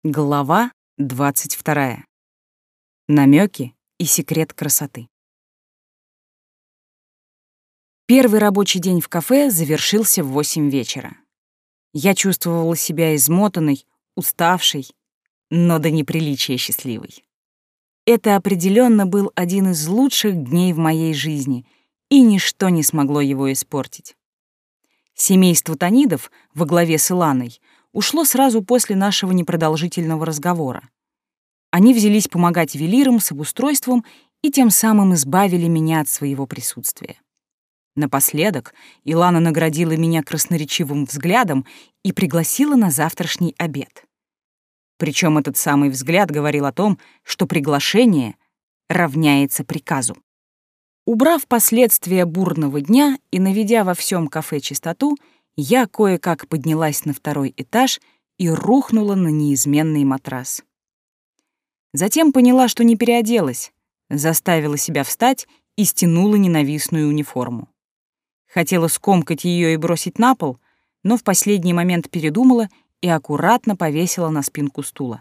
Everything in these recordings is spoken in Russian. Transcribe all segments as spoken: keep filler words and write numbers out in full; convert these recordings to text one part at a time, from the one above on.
Глава двадцать вторая. Намёки и секрет красоты. Первый рабочий день в кафе завершился в восемь вечера. Я чувствовала себя измотанной, уставшей, но до неприличия счастливой. Это определенно был один из лучших дней в моей жизни, и ничто не смогло его испортить. Семейство Танидов во главе с Иланой ушло сразу после нашего непродолжительного разговора. Они взялись помогать велирам с обустройством и тем самым избавили меня от своего присутствия. Напоследок Илана наградила меня красноречивым взглядом и пригласила на завтрашний обед. Причем этот самый взгляд говорил о том, что приглашение равняется приказу. Убрав последствия бурного дня и наведя во всем кафе чистоту, я кое-как поднялась на второй этаж и рухнула на неизменный матрас. Затем поняла, что не переоделась, заставила себя встать и стянула ненавистную униформу. Хотела скомкать ее и бросить на пол, но в последний момент передумала и аккуратно повесила на спинку стула.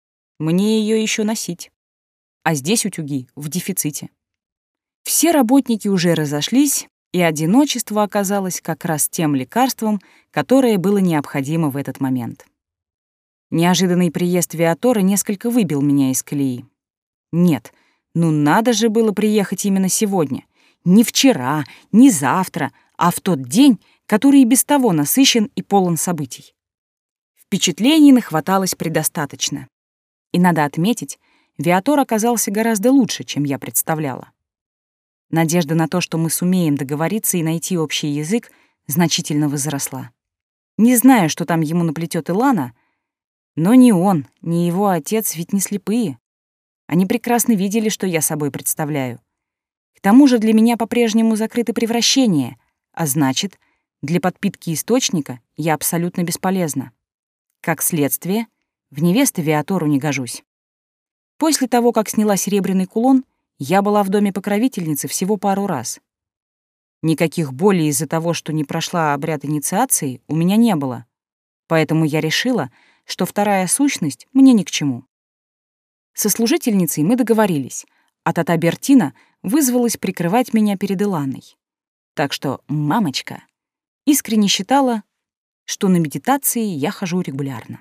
Мне ее еще носить. А здесь утюги в дефиците. Все работники уже разошлись, и одиночество оказалось как раз тем лекарством, которое было необходимо в этот момент. Неожиданный приезд Виатора несколько выбил меня из колеи. Нет, ну надо же было приехать именно сегодня. Не вчера, не завтра, а в тот день, который и без того насыщен и полон событий. Впечатлений нахваталось предостаточно. И надо отметить, Виатор оказался гораздо лучше, чем я представляла. Надежда на то, что мы сумеем договориться и найти общий язык, значительно возросла. Не знаю, что там ему наплетет Илана, но ни он, ни его отец ведь не слепые. Они прекрасно видели, что я собой представляю. К тому же для меня по-прежнему закрыты превращения, а значит, для подпитки источника я абсолютно бесполезна. Как следствие, в невесты Виатору не гожусь. После того, как сняла серебряный кулон, я была в доме покровительницы всего пару раз. Никаких болей из-за того, что не прошла обряд инициации, у меня не было, поэтому я решила, что вторая сущность мне ни к чему. Со служительницей мы договорились, а тата Бертина вызвалась прикрывать меня перед Иланой. Так что мамочка искренне считала, что на медитации я хожу регулярно.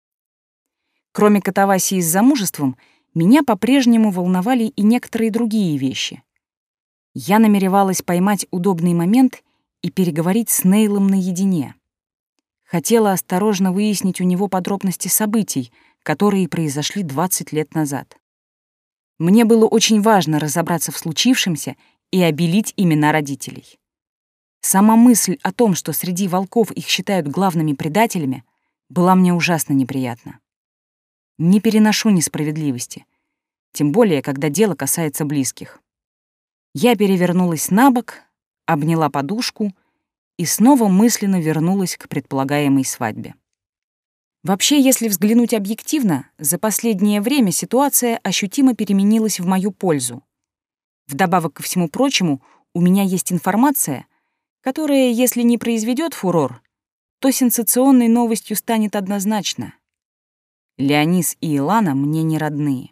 Кроме катавасии с замужеством, меня по-прежнему волновали и некоторые другие вещи. Я намеревалась поймать удобный момент и переговорить с Нейлом наедине. Хотела осторожно выяснить у него подробности событий, которые произошли двадцать лет назад. Мне было очень важно разобраться в случившемся и обелить имена родителей. Сама мысль о том, что среди волков их считают главными предателями, была мне ужасно неприятна. Не переношу несправедливости, тем более, когда дело касается близких. Я перевернулась на бок, обняла подушку и снова мысленно вернулась к предполагаемой свадьбе. Вообще, если взглянуть объективно, за последнее время ситуация ощутимо переменилась в мою пользу. Вдобавок ко всему прочему, у меня есть информация, которая, если не произведет фурор, то сенсационной новостью станет однозначно. Леонис и Илана мне не родные.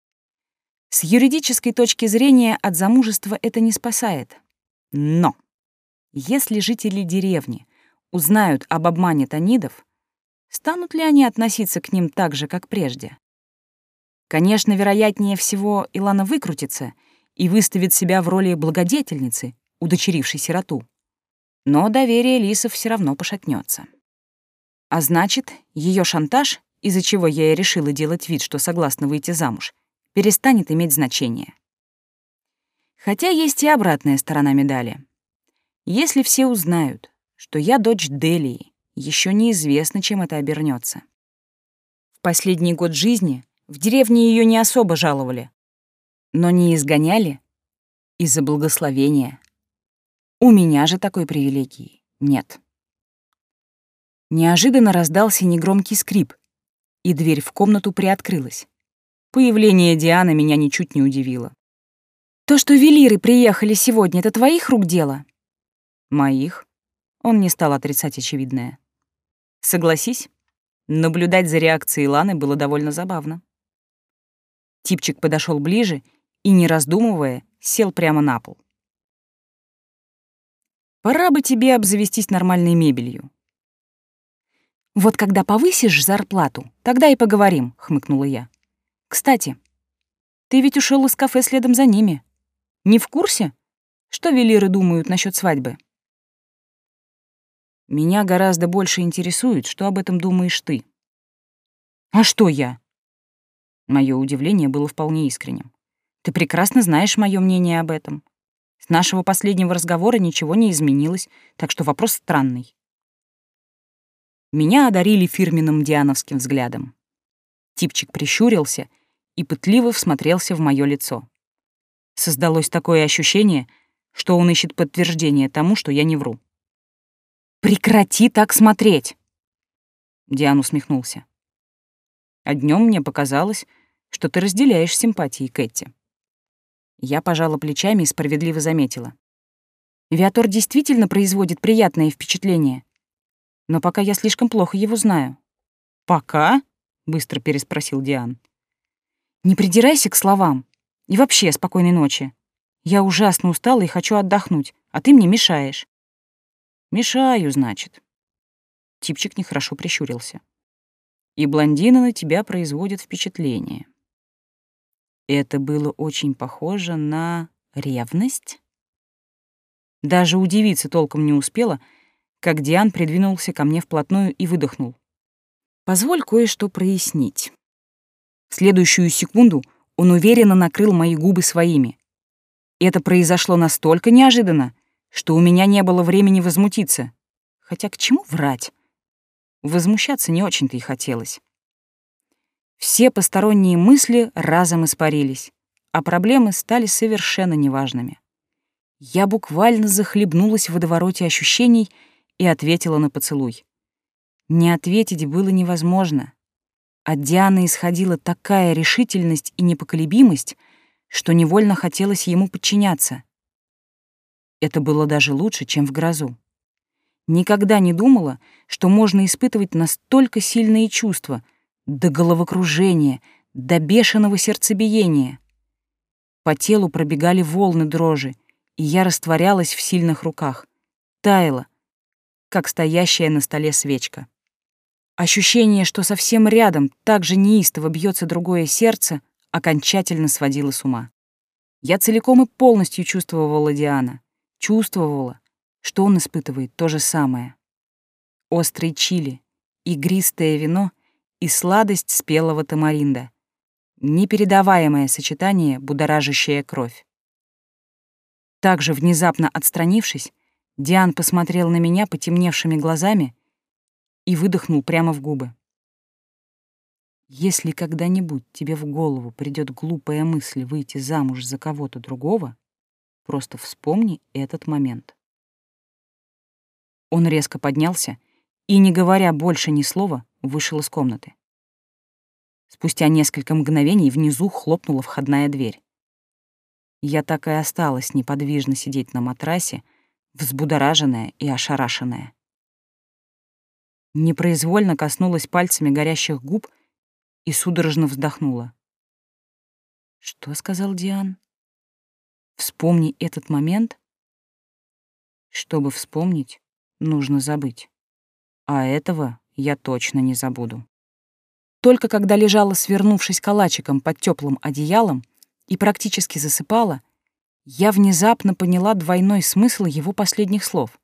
С юридической точки зрения от замужества это не спасает. Но если жители деревни узнают об обмане Танидов, станут ли они относиться к ним так же, как прежде? Конечно, вероятнее всего, Илана выкрутится и выставит себя в роли благодетельницы, удочерившей сироту. Но доверие лисов все равно пошатнется. А значит, ее шантаж, из-за чего я и решила делать вид, что согласна выйти замуж, перестанет иметь значение. Хотя есть и обратная сторона медали. Если все узнают, что я дочь Делии, еще неизвестно, чем это обернется. В последний год жизни в деревне ее не особо жаловали, но не изгоняли из-за благословения. У меня же такой привилегии нет. Неожиданно раздался негромкий скрип, и дверь в комнату приоткрылась. Появление Дианы меня ничуть не удивило. «То, что велиры приехали сегодня, это твоих рук дело?» «Моих». Он не стал отрицать очевидное. «Согласись, Наблюдать за реакцией Ланы было довольно забавно. Типчик подошел ближе и, не раздумывая, сел прямо на пол. «Пора бы тебе обзавестись нормальной мебелью». «Вот когда повысишь зарплату, тогда и поговорим», — хмыкнула я. «Кстати, ты ведь ушел из кафе следом за ними. Не в курсе, что велиры думают насчет свадьбы?» «Меня гораздо больше интересует, что об этом думаешь ты». «А что я?» Мое удивление было вполне искренним. «Ты прекрасно знаешь мое мнение об этом. С нашего последнего разговора ничего не изменилось, так что вопрос странный». Меня одарили фирменным диановским взглядом. Типчик прищурился и пытливо всмотрелся в мое лицо. Создалось такое ощущение, что он ищет подтверждение тому, что я не вру. «Прекрати так смотреть!» Диан усмехнулся. «А днем мне показалось, что ты разделяешь симпатии Кэти». Я пожала плечами и справедливо заметила. «Виатор действительно производит приятное впечатление, но пока я слишком плохо его знаю». «Пока?» — быстро переспросил Диан. «Не придирайся к словам. И вообще, спокойной ночи. Я ужасно устала и хочу отдохнуть, а ты мне мешаешь». «Мешаю, значит». Типчик нехорошо прищурился. «И блондины на тебя производят впечатление». Это было очень похоже на ревность. Даже удивиться толком не успела, как Диан придвинулся ко мне вплотную и выдохнул. «Позволь кое-что прояснить». В следующую секунду он уверенно накрыл мои губы своими. Это произошло настолько неожиданно, что у меня не было времени возмутиться. Хотя к чему врать? Возмущаться не очень-то и хотелось. Все посторонние мысли разом испарились, а проблемы стали совершенно неважными. Я буквально захлебнулась в водовороте ощущений и ответила на поцелуй. Не ответить было невозможно. От Дианы исходила такая решительность и непоколебимость, что невольно хотелось ему подчиняться. Это было даже лучше, чем в грозу. Никогда не думала, что можно испытывать настолько сильные чувства, до головокружения, до бешеного сердцебиения. По телу пробегали волны дрожи, и я растворялась в сильных руках, таяла, как стоящая на столе свечка. Ощущение, что совсем рядом так же неистово бьется другое сердце, окончательно сводило с ума. Я целиком и полностью чувствовала Диана, чувствовала, что он испытывает то же самое. Острый чили, игристое вино и сладость спелого тамаринда. Непередаваемое сочетание, будоражащее кровь. Также внезапно отстранившись, Диан посмотрел на меня потемневшими глазами и выдохнул прямо в губы. «Если когда-нибудь тебе в голову придет глупая мысль выйти замуж за кого-то другого, просто вспомни этот момент». Он резко поднялся и, не говоря больше ни слова, вышел из комнаты. Спустя несколько мгновений внизу хлопнула входная дверь. Я так и осталась неподвижно сидеть на матрасе, взбудораженная и ошарашенная. Непроизвольно коснулась пальцами горящих губ и судорожно вздохнула. «Что сказал Диан? Вспомни этот момент?» Чтобы вспомнить, нужно забыть. А этого я точно не забуду. Только когда лежала, свернувшись калачиком под теплым одеялом и практически засыпала, я внезапно поняла двойной смысл его последних слов.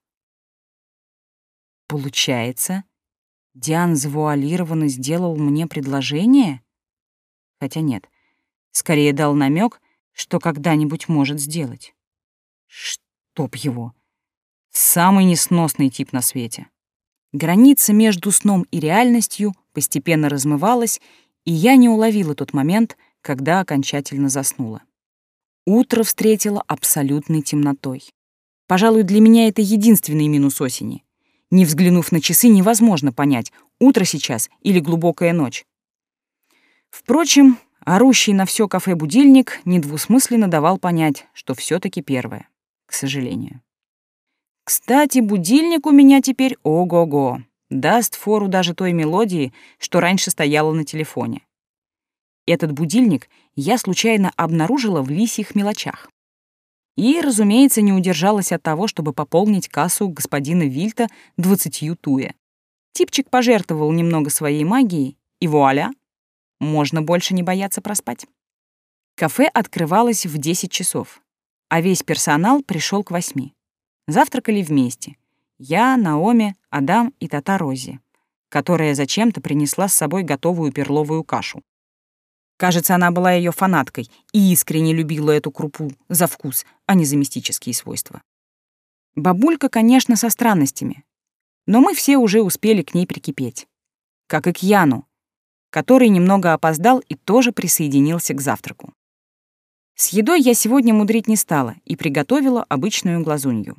Получается, Диан завуалированно сделал мне предложение? Хотя нет, скорее дал намек, что когда-нибудь может сделать. Чтоб его. Самый несносный тип на свете. Граница между сном и реальностью постепенно размывалась, и я не уловила тот момент, когда окончательно заснула. Утро встретило абсолютной темнотой. Пожалуй, для меня это единственный минус осени. Не взглянув на часы, невозможно понять, утро сейчас или глубокая ночь. Впрочем, орущий на все кафе будильник недвусмысленно давал понять, что все таки первое, к сожалению. Кстати, будильник у меня теперь ого-го. даст фору даже той мелодии, что раньше стояла на телефоне. Этот будильник я случайно обнаружила в лисьих мелочах. И, разумеется, не удержалась от того, чтобы пополнить кассу господина Вильта двадцатью туе. Типчик пожертвовал немного своей магией, и вуаля, можно больше не бояться проспать. Кафе открывалось в десять часов, а весь персонал пришел к восьми. Завтракали вместе. Я, Наоми, Адам и тата Рози, которая зачем-то принесла с собой готовую перловую кашу. Кажется, она была ее фанаткой и искренне любила эту крупу за вкус, а не за мистические свойства. Бабулька, конечно, со странностями, но мы все уже успели к ней прикипеть. Как и к Яну, который немного опоздал и тоже присоединился к завтраку. С едой я сегодня мудрить не стала и приготовила обычную глазунью.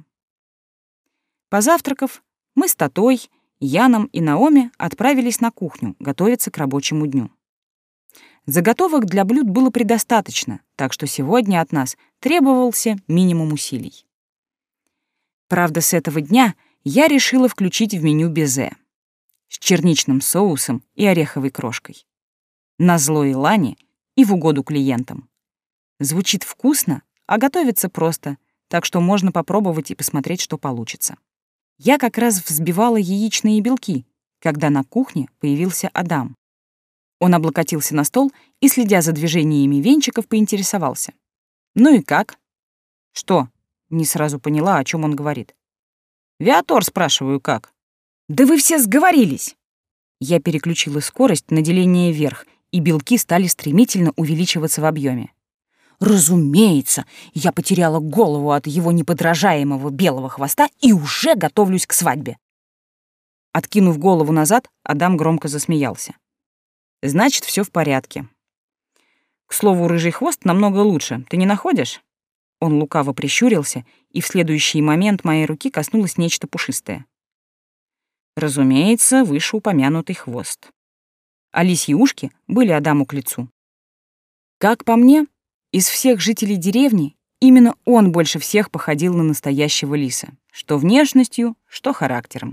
Позавтракав, мы с Татой, Яном и Наоми отправились на кухню готовиться к рабочему дню. Заготовок для блюд было предостаточно, так что сегодня от нас требовался минимум усилий. Правда, с этого дня я решила включить в меню безе с черничным соусом и ореховой крошкой. Назло Илане и в угоду клиентам. Звучит вкусно, а готовится просто, так что можно попробовать и посмотреть, что получится. Я как раз взбивала яичные белки, когда на кухне появился Адам. Он облокотился на стол и, следя за движениями венчиков, поинтересовался. «Ну и как?» «Что?» — не сразу поняла, о чем он говорит. «Виатор, спрашиваю, как?» «Да вы все сговорились!» Я переключила скорость на деление вверх, и белки стали стремительно увеличиваться в объеме. «Разумеется, я потеряла голову от его неподражаемого белого хвоста и уже готовлюсь к свадьбе!» Откинув голову назад, Адам громко засмеялся. «Значит, все в порядке. К слову, рыжий хвост намного лучше, ты не находишь?» Он лукаво прищурился, и в следующий момент моей руки коснулось нечто пушистое. Разумеется, вышеупомянутый хвост. А лисьи ушки были Адаму к лицу. Как по мне, из всех жителей деревни именно он больше всех походил на настоящего лиса, что внешностью, что характером.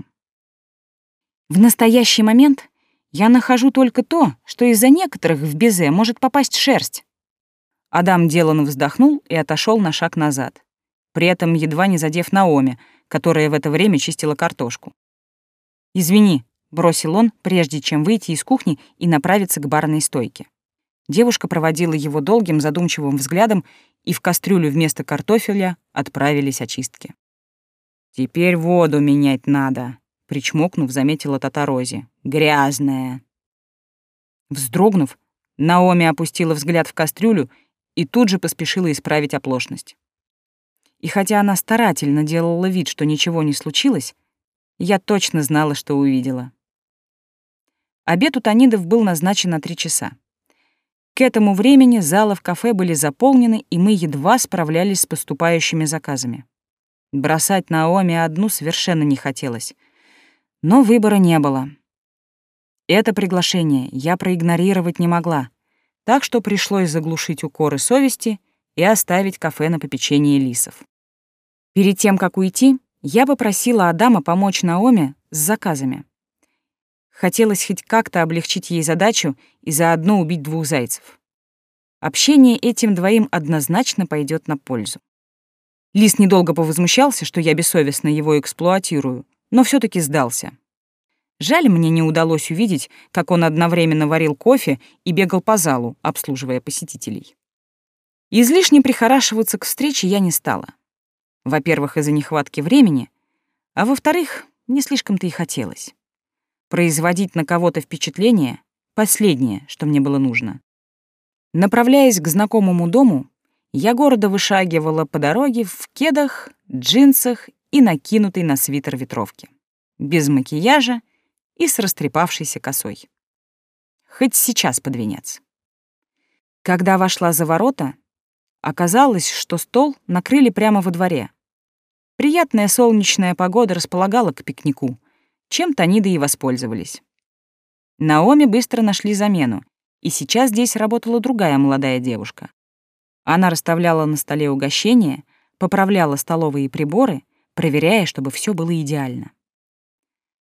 В настоящий момент я нахожу только то, что из-за некоторых в безе может попасть шерсть. Адам деланно вздохнул и отошел на шаг назад, при этом едва не задев Наоми, которая в это время чистила картошку. «Извини», — бросил он, прежде чем выйти из кухни и направиться к барной стойке. Девушка проводила его долгим задумчивым взглядом, и в кастрюлю вместо картофеля отправились очистки. «Теперь воду менять надо», — причмокнув, заметила тата Рози. «Грязная». Вздрогнув, Наоми опустила взгляд в кастрюлю и тут же поспешила исправить оплошность. И хотя она старательно делала вид, что ничего не случилось, я точно знала, что увидела. Обед у Танидов был назначен на три часа. К этому времени залы в кафе были заполнены, и мы едва справлялись с поступающими заказами. Бросать Наоми одну совершенно не хотелось. Но выбора не было. Это приглашение я проигнорировать не могла, так что пришлось заглушить укоры совести и оставить кафе на попечении лисов. Перед тем, как уйти, я попросила Адама помочь Наоми с заказами. Хотелось хоть как-то облегчить ей задачу и заодно убить двух зайцев. Общение этим двоим однозначно пойдет на пользу. Лис недолго повозмущался, что я бессовестно его эксплуатирую, но все таки сдался. Жаль, мне не удалось увидеть, как он одновременно варил кофе и бегал по залу, обслуживая посетителей. Излишне прихорашиваться к встрече я не стала. Во-первых, из-за нехватки времени, а во-вторых, не слишком-то и хотелось. Производить на кого-то впечатление — последнее, что мне было нужно. Направляясь к знакомому дому, я гордо вышагивала по дороге в кедах, джинсах и накинутой на свитер ветровке, без макияжа и с растрепавшейся косой. Хоть сейчас под венец. Когда вошла за ворота, оказалось, что стол накрыли прямо во дворе. Приятная солнечная погода располагала к пикнику, чем Таниды и воспользовались. Наоми быстро нашли замену, и сейчас здесь работала другая молодая девушка. Она расставляла на столе угощения, поправляла столовые приборы, проверяя, чтобы все было идеально.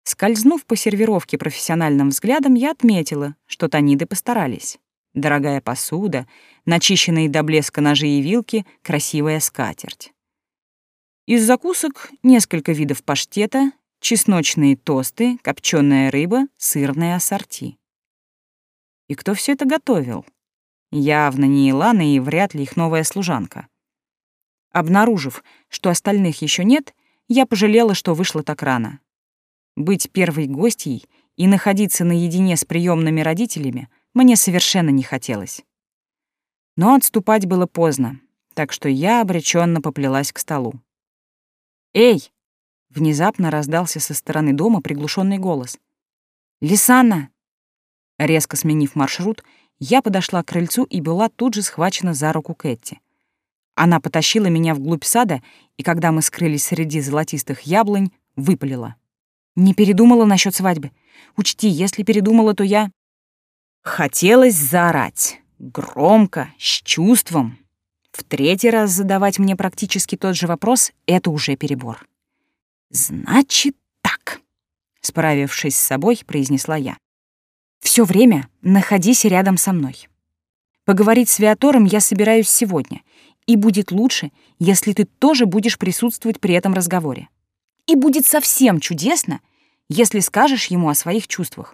Скользнув по сервировке профессиональным взглядом, я отметила, что таниды постарались. Дорогая посуда, начищенные до блеска ножи и вилки, красивая скатерть. Из закусок несколько видов паштета, чесночные тосты, копченая рыба, сырное ассорти. И кто все это готовил? Явно не Илана и вряд ли их новая служанка. Обнаружив, что остальных еще нет, я пожалела, что вышла так рано. Быть первой гостьей и находиться наедине с приемными родителями мне совершенно не хотелось. Но отступать было поздно, так что я обреченно поплелась к столу. «Эй!» — внезапно раздался со стороны дома приглушенный голос. «Лисанна!» Резко сменив маршрут, я подошла к крыльцу и была тут же схвачена за руку Кэти. Она потащила меня вглубь сада, и когда мы скрылись среди золотистых яблонь, выпалила. «Не передумала насчет свадьбы. Учти, если передумала, то я...» Хотелось заорать. Громко, с чувством. В третий раз задавать мне практически тот же вопрос — это уже перебор. «Значит так», — справившись с собой, произнесла я. «Всё время находись рядом со мной. Поговорить с Виатором я собираюсь сегодня, и будет лучше, если ты тоже будешь присутствовать при этом разговоре. И будет совсем чудесно, если скажешь ему о своих чувствах».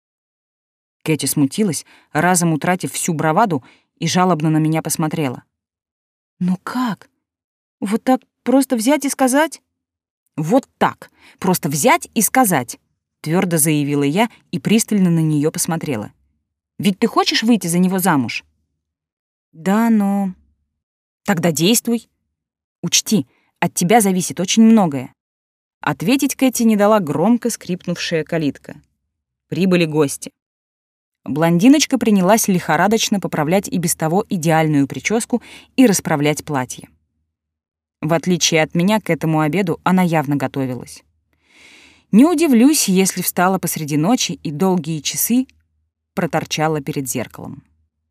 Кэти смутилась, разом утратив всю браваду, и жалобно на меня посмотрела. «Ну как? Вот так просто взять и сказать?» «Вот так, просто взять и сказать», — твердо заявила я и пристально на нее посмотрела. «Ведь ты хочешь выйти за него замуж?» «Да, но...» «Тогда действуй. Учти, от тебя зависит очень многое». Ответить Кэти не дала громко скрипнувшая калитка. Прибыли гости. Блондиночка принялась лихорадочно поправлять и без того идеальную прическу и расправлять платье. В отличие от меня, к этому обеду она явно готовилась. Не удивлюсь, если встала посреди ночи и долгие часы проторчала перед зеркалом.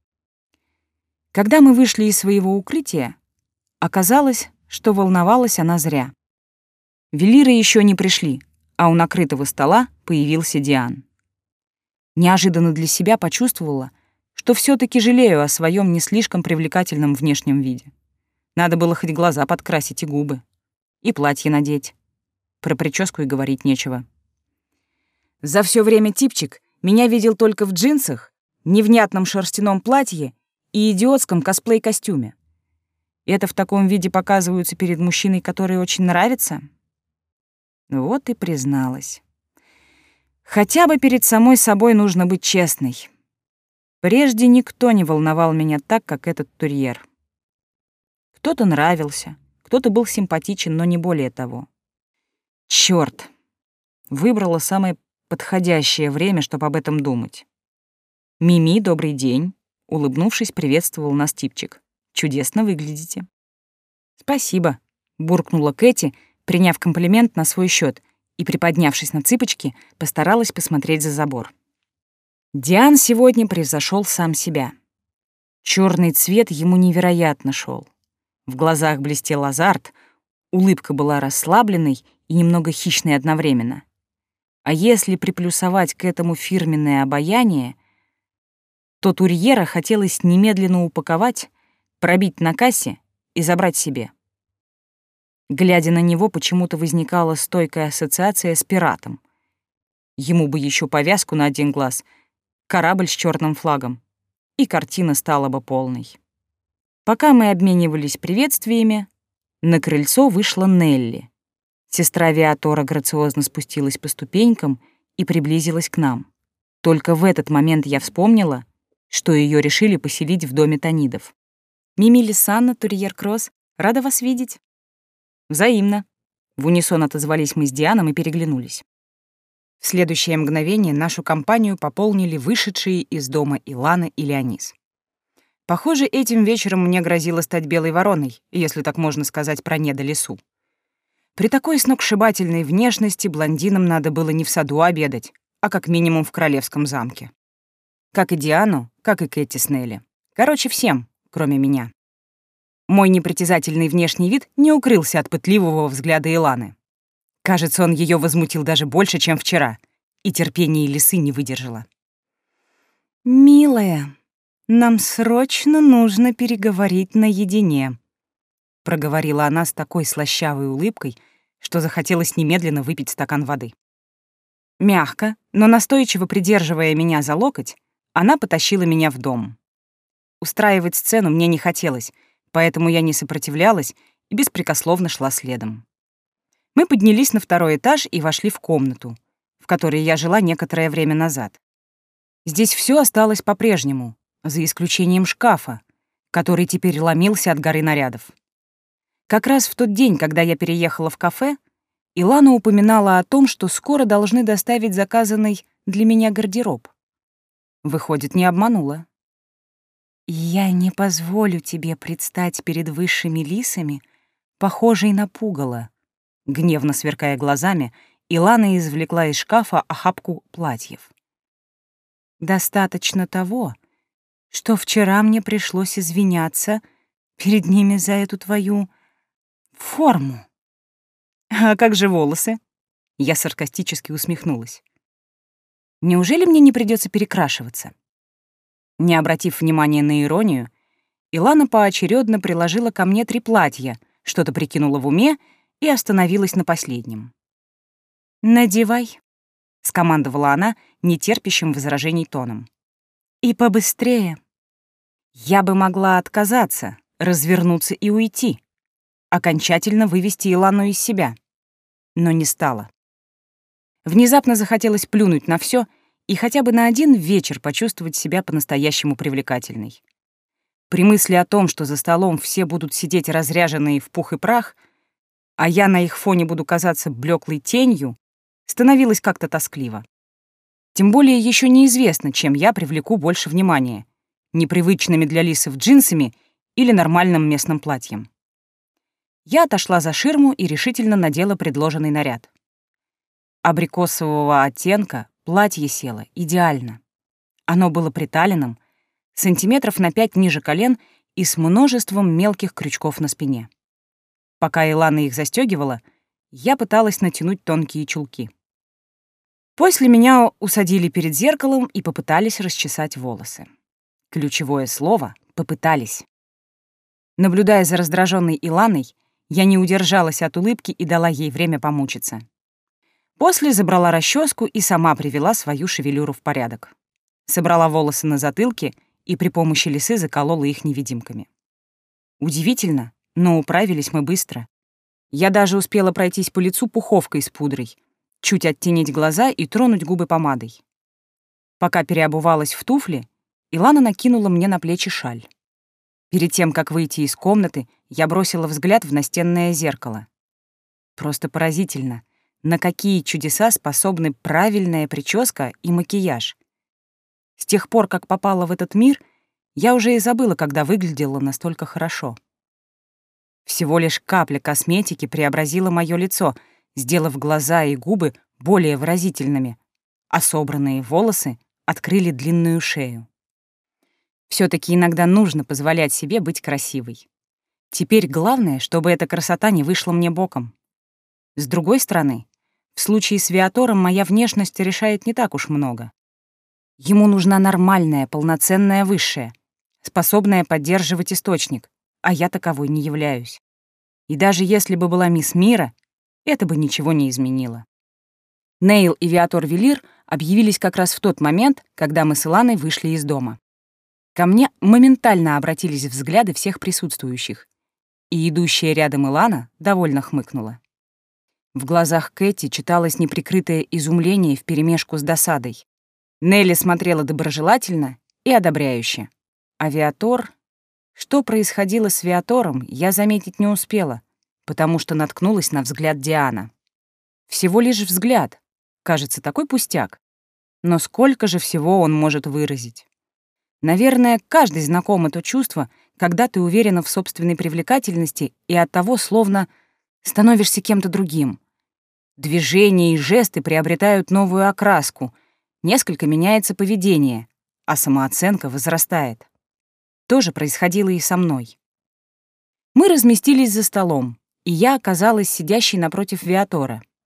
Когда мы вышли из своего укрытия, оказалось, что волновалась она зря. Велиры еще не пришли, а у накрытого стола появился Диан. Неожиданно для себя почувствовала, что все-таки жалею о своем не слишком привлекательном внешнем виде. Надо было хоть глаза подкрасить и губы, и платье надеть. Про прическу и говорить нечего. За все время типчик меня видел только в джинсах, невнятном шерстяном платье и идиотском косплей-костюме. Это в таком виде показываются перед мужчиной, который очень нравится? Вот и призналась. Хотя бы перед самой собой нужно быть честной. Прежде никто не волновал меня так, как этот турьер. Кто-то нравился, кто-то был симпатичен, но не более того. Чёрт! Выбрала самое подходящее время, чтобы об этом думать. «Мими, добрый день!» — улыбнувшись, приветствовал нас типчик. «Чудесно выглядите». «Спасибо», — буркнула Кэти, приняв комплимент на свой счет, и, приподнявшись на цыпочки, постаралась посмотреть за забор. Диан сегодня превзошел сам себя. Черный цвет ему невероятно шел. В глазах блестел азарт, улыбка была расслабленной и немного хищной одновременно. А если приплюсовать к этому фирменное обаяние, то турьера хотелось немедленно упаковать, пробить на кассе и забрать себе. Глядя на него, почему-то возникала стойкая ассоциация с пиратом. Ему бы еще повязку на один глаз, корабль с черным флагом, и картина стала бы полной. Пока мы обменивались приветствиями, на крыльцо вышла Нелли. Сестра Виатора грациозно спустилась по ступенькам и приблизилась к нам. Только в этот момент я вспомнила, что ее решили поселить в доме Танидов. «Мими Лисанна, Турьер Кросс, рада вас видеть». «Взаимно», — в унисон отозвались мы с Дианом и переглянулись. В следующее мгновение нашу компанию пополнили вышедшие из дома Илана и Леонис. Похоже, этим вечером мне грозило стать белой вороной, если так можно сказать про Неда Лису. При такой сногсшибательной внешности блондинам надо было не в саду обедать, а как минимум в королевском замке. Как и Диану, как и Кэти с Нелли. Короче, всем, кроме меня. Мой непритязательный внешний вид не укрылся от пытливого взгляда Иланы. Кажется, он ее возмутил даже больше, чем вчера, и терпение лисы не выдержало. «Милая, нам срочно нужно переговорить наедине», — проговорила она с такой слащавой улыбкой, что захотелось немедленно выпить стакан воды. Мягко, но настойчиво придерживая меня за локоть, она потащила меня в дом. Устраивать сцену мне не хотелось, поэтому я не сопротивлялась и беспрекословно шла следом. Мы поднялись на второй этаж и вошли в комнату, в которой я жила некоторое время назад. Здесь все осталось по-прежнему, за исключением шкафа, который теперь ломился от горы нарядов. Как раз в тот день, когда я переехала в кафе, Илана упоминала о том, что скоро должны доставить заказанный для меня гардероб. Выходит, не обманула. «Я не позволю тебе предстать перед высшими лисами, похожей на пугало», — гневно сверкая глазами, Илана извлекла из шкафа охапку платьев. «Достаточно того, что вчера мне пришлось извиняться перед ними за эту твою форму». «А как же волосы?» Я саркастически усмехнулась. «Неужели мне не придется перекрашиваться?» Не обратив внимания на иронию, Илана поочередно приложила ко мне три платья, что-то прикинула в уме и остановилась на последнем. «Надевай», — скомандовала она нетерпящим возражений тоном. «И побыстрее». Я бы могла отказаться, развернуться и уйти, окончательно вывести Илану из себя, но не стала. Внезапно захотелось плюнуть на все и хотя бы на один вечер почувствовать себя по-настоящему привлекательной. При мысли о том, что за столом все будут сидеть разряженные в пух и прах, а я на их фоне буду казаться блеклой тенью, становилось как-то тоскливо. Тем более еще неизвестно, чем я привлеку больше внимания — непривычными для лисов джинсами или нормальным местным платьем. Я отошла за ширму и решительно надела предложенный наряд. Абрикосового оттенка платье село идеально. Оно было приталенным, сантиметров на пять ниже колен и с множеством мелких крючков на спине. Пока Илана их застегивала, я пыталась натянуть тонкие чулки. После меня усадили перед зеркалом и попытались расчесать волосы. Ключевое слово — «попытались». Наблюдая за раздраженной Иланой, я не удержалась от улыбки и дала ей время помучиться. После забрала расческу и сама привела свою шевелюру в порядок. Собрала волосы на затылке и при помощи лисы заколола их невидимками. Удивительно, но управились мы быстро. Я даже успела пройтись по лицу пуховкой с пудрой, чуть оттенить глаза и тронуть губы помадой. Пока переобувалась в туфли, Илана накинула мне на плечи шаль. Перед тем, как выйти из комнаты, я бросила взгляд в настенное зеркало. Просто поразительно, на какие чудеса способны правильная прическа и макияж. С тех пор, как попала в этот мир, я уже и забыла, когда выглядела настолько хорошо. Всего лишь капля косметики преобразила моё лицо, сделав глаза и губы более выразительными, а собранные волосы открыли длинную шею. Всё-таки иногда нужно позволять себе быть красивой. Теперь главное, чтобы эта красота не вышла мне боком. С другой стороны, в случае с Виатором моя внешность решает не так уж много. Ему нужна нормальная, полноценная высшая, способная поддерживать источник, а я таковой не являюсь. И даже если бы была мисс Мира, это бы ничего не изменило. Нейл и Виатор Велир объявились как раз в тот момент, когда мы с Иланой вышли из дома. Ко мне моментально обратились взгляды всех присутствующих, и идущая рядом Илана довольно хмыкнула. В глазах Кэти читалось неприкрытое изумление вперемешку с досадой. Нелли смотрела доброжелательно и одобряюще. А Виатор... Что происходило с Виатором, я заметить не успела, потому что наткнулась на взгляд Диана. Всего лишь взгляд. Кажется, такой пустяк. Но сколько же всего он может выразить? Наверное, каждый знаком это чувство, когда ты уверена в собственной привлекательности и оттого словно становишься кем-то другим. Движения и жесты приобретают новую окраску, несколько меняется поведение, а самооценка возрастает. То же происходило и со мной. Мы разместились за столом, и я оказалась сидящей напротив Виатора.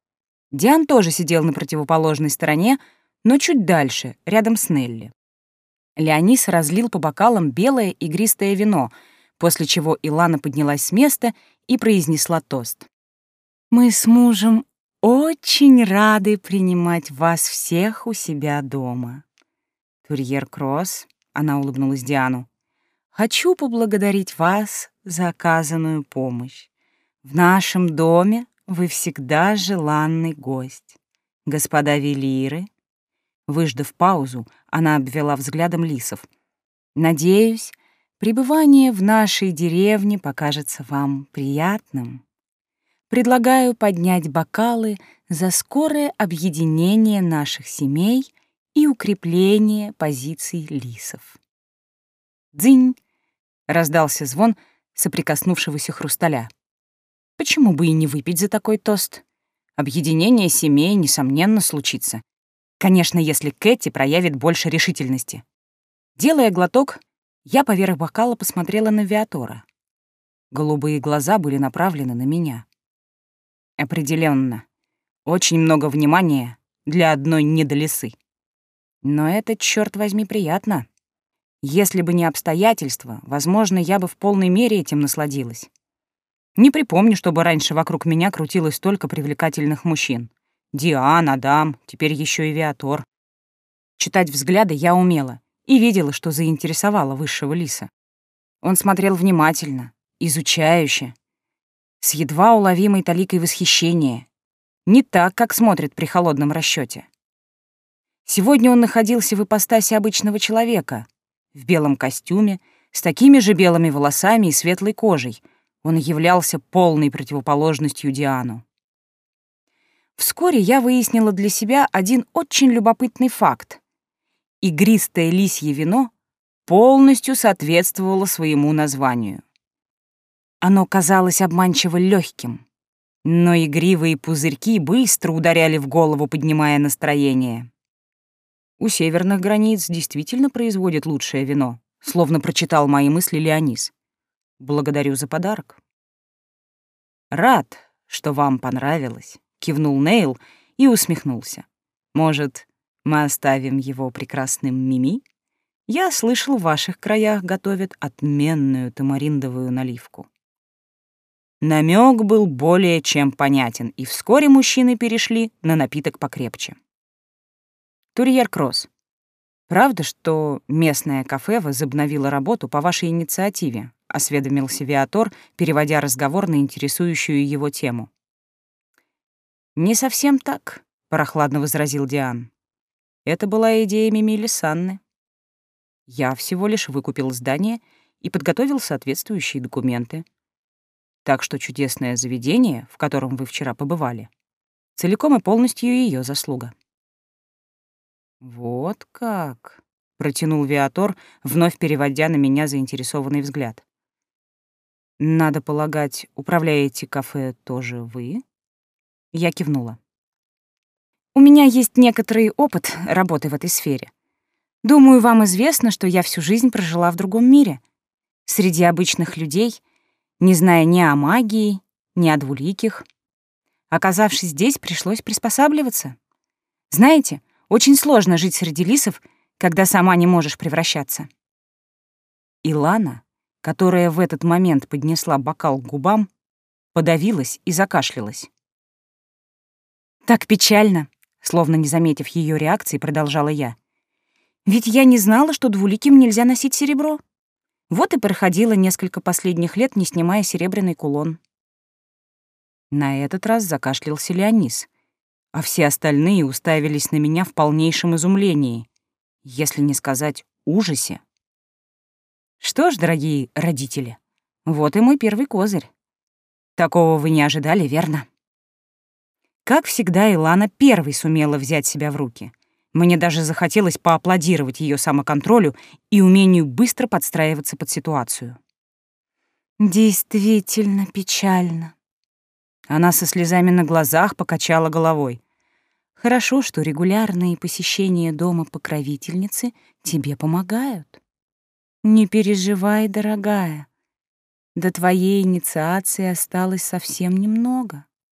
Диан тоже сидел на противоположной стороне, но чуть дальше, рядом с Нелли. Леонис разлил по бокалам белое игристое вино, после чего Илана поднялась с места и произнесла тост. «Мы с мужем очень рады принимать вас всех у себя дома. Турьер Кросс», — она улыбнулась Диану, «хочу поблагодарить вас за оказанную помощь. В нашем доме вы всегда желанный гость. Господа Велиры». Выждав паузу, она обвела взглядом лисов. «Надеюсь, пребывание в нашей деревне покажется вам приятным. Предлагаю поднять бокалы за скорое объединение наших семей и укрепление позиций лисов». «Дзынь!» — раздался звон соприкоснувшегося хрусталя. Почему бы и не выпить за такой тост? Объединение семей, несомненно, случится. Конечно, если Кэти проявит больше решительности. Делая глоток, я поверх бокала посмотрела на Виатора. Голубые глаза были направлены на меня. Определенно, очень много внимания для одной недолисы. Но это, черт возьми, приятно. Если бы не обстоятельства, возможно, я бы в полной мере этим насладилась. Не припомню, чтобы раньше вокруг меня крутилось столько привлекательных мужчин. Диан, Адам, теперь еще и Виатор. Читать взгляды я умела и видела, что заинтересовало высшего лиса. Он смотрел внимательно, изучающе, с едва уловимой таликой восхищения. Не так, как смотрит при холодном расчете. Сегодня он находился в ипостаси обычного человека, в белом костюме, с такими же белыми волосами и светлой кожей. Он являлся полной противоположностью Диану. Вскоре я выяснила для себя один очень любопытный факт. Игристое лисье вино полностью соответствовало своему названию. Оно казалось обманчиво легким, но игривые пузырьки быстро ударяли в голову, поднимая настроение. У северных границ действительно производят лучшее вино, словно прочитал мои мысли Леонис. Благодарю за подарок. Рад, что вам понравилось, кивнул Нейл и усмехнулся. Может, мы оставим его прекрасным Мими? Я слышал, в ваших краях готовят отменную тамариндовую наливку. Намек был более чем понятен, и вскоре мужчины перешли на напиток покрепче. Турьер Кросс, правда, что местное кафе возобновило работу по вашей инициативе? — осведомился Виатор, переводя разговор на интересующую его тему. «Не совсем так», — прохладно возразил Диан. «Это была идея Мими Лисанны. Я всего лишь выкупил здание и подготовил соответствующие документы. Так что чудесное заведение, в котором вы вчера побывали, целиком и полностью ее заслуга». «Вот как», — протянул Виатор, вновь переводя на меня заинтересованный взгляд. «Надо полагать, управляете кафе тоже вы?» Я кивнула. «У меня есть некоторый опыт работы в этой сфере. Думаю, вам известно, что я всю жизнь прожила в другом мире, среди обычных людей, не зная ни о магии, ни о двуликих. Оказавшись здесь, пришлось приспосабливаться. Знаете, очень сложно жить среди лисов, когда сама не можешь превращаться». Илана, которая в этот момент поднесла бокал к губам, подавилась и закашлялась. «Так печально», — словно не заметив ее реакции, продолжала я. «Ведь я не знала, что двуликим нельзя носить серебро. Вот и проходила несколько последних лет, не снимая серебряный кулон». На этот раз закашлялся Леонис, а все остальные уставились на меня в полнейшем изумлении, если не сказать ужасе. Что ж, дорогие родители, вот и мой первый козырь. Такого вы не ожидали, верно? Как всегда, Илана первой сумела взять себя в руки. Мне даже захотелось поаплодировать ее самоконтролю и умению быстро подстраиваться под ситуацию. «Действительно печально». Она со слезами на глазах покачала головой. «Хорошо, что регулярные посещения дома покровительницы тебе помогают. Не переживай, дорогая. До твоей инициации осталось совсем немного.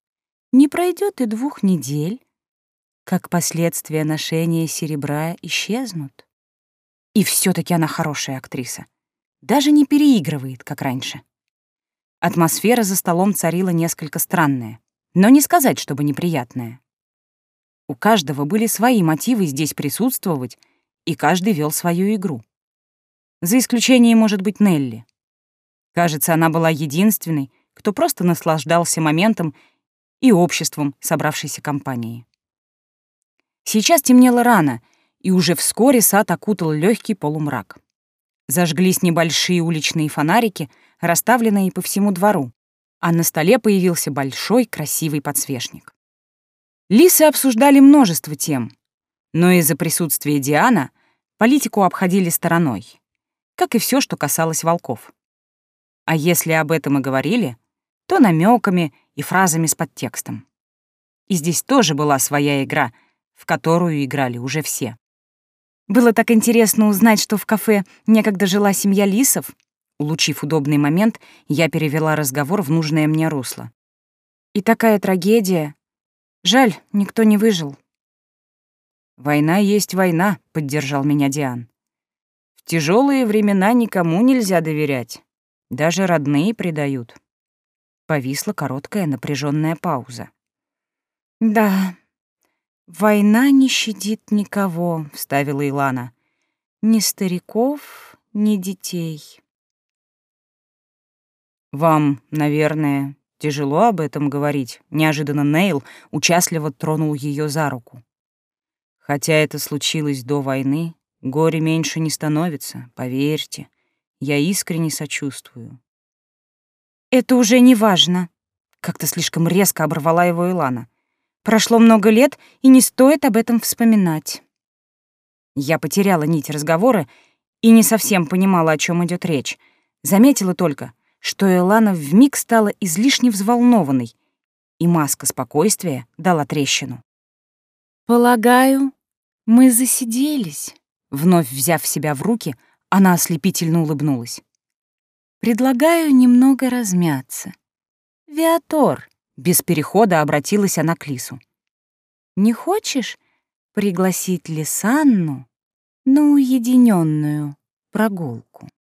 Не пройдет и двух недель, как последствия ношения серебра исчезнут. И все таки она хорошая актриса. Даже не переигрывает, как раньше. Атмосфера за столом царила несколько странная, но не сказать, чтобы неприятная. У каждого были свои мотивы здесь присутствовать, и каждый вел свою игру. За исключением, может быть, Нелли. Кажется, она была единственной, кто просто наслаждался моментом и обществом собравшейся компании. Сейчас темнело рано, и уже вскоре сад окутал легкий полумрак. Зажглись небольшие уличные фонарики, расставленные по всему двору, а на столе появился большой красивый подсвечник. Лисы обсуждали множество тем, но из-за присутствия Диана политику обходили стороной, как и все, что касалось волков. А если об этом и говорили, то намеками и фразами с подтекстом. И здесь тоже была своя игра, в которую играли уже все. Было так интересно узнать, что в кафе некогда жила семья лисов. Улучив удобный момент, я перевела разговор в нужное мне русло. И такая трагедия. Жаль, никто не выжил. «Война есть война», — поддержал меня Диан. «В тяжелые времена никому нельзя доверять. Даже родные предают». Повисла короткая напряженная пауза. «Да, война не щадит никого», — вставила Илана. «Ни стариков, ни детей». «Вам, наверное, тяжело об этом говорить», — неожиданно Нейл участливо тронул ее за руку. «Хотя это случилось до войны, горе меньше не становится, поверьте. Я искренне сочувствую». «Это уже не важно», — как-то слишком резко оборвала его Илана. «Прошло много лет, и не стоит об этом вспоминать». Я потеряла нить разговора и не совсем понимала, о чем идет речь. Заметила только, что Илана вмиг стала излишне взволнованной, и маска спокойствия дала трещину. «Полагаю, мы засиделись», — вновь взяв себя в руки, она ослепительно улыбнулась. «Предлагаю немного размяться. Виатор», — без перехода обратилась она к Лису. «Не хочешь пригласить Лисанну на уединенную прогулку?»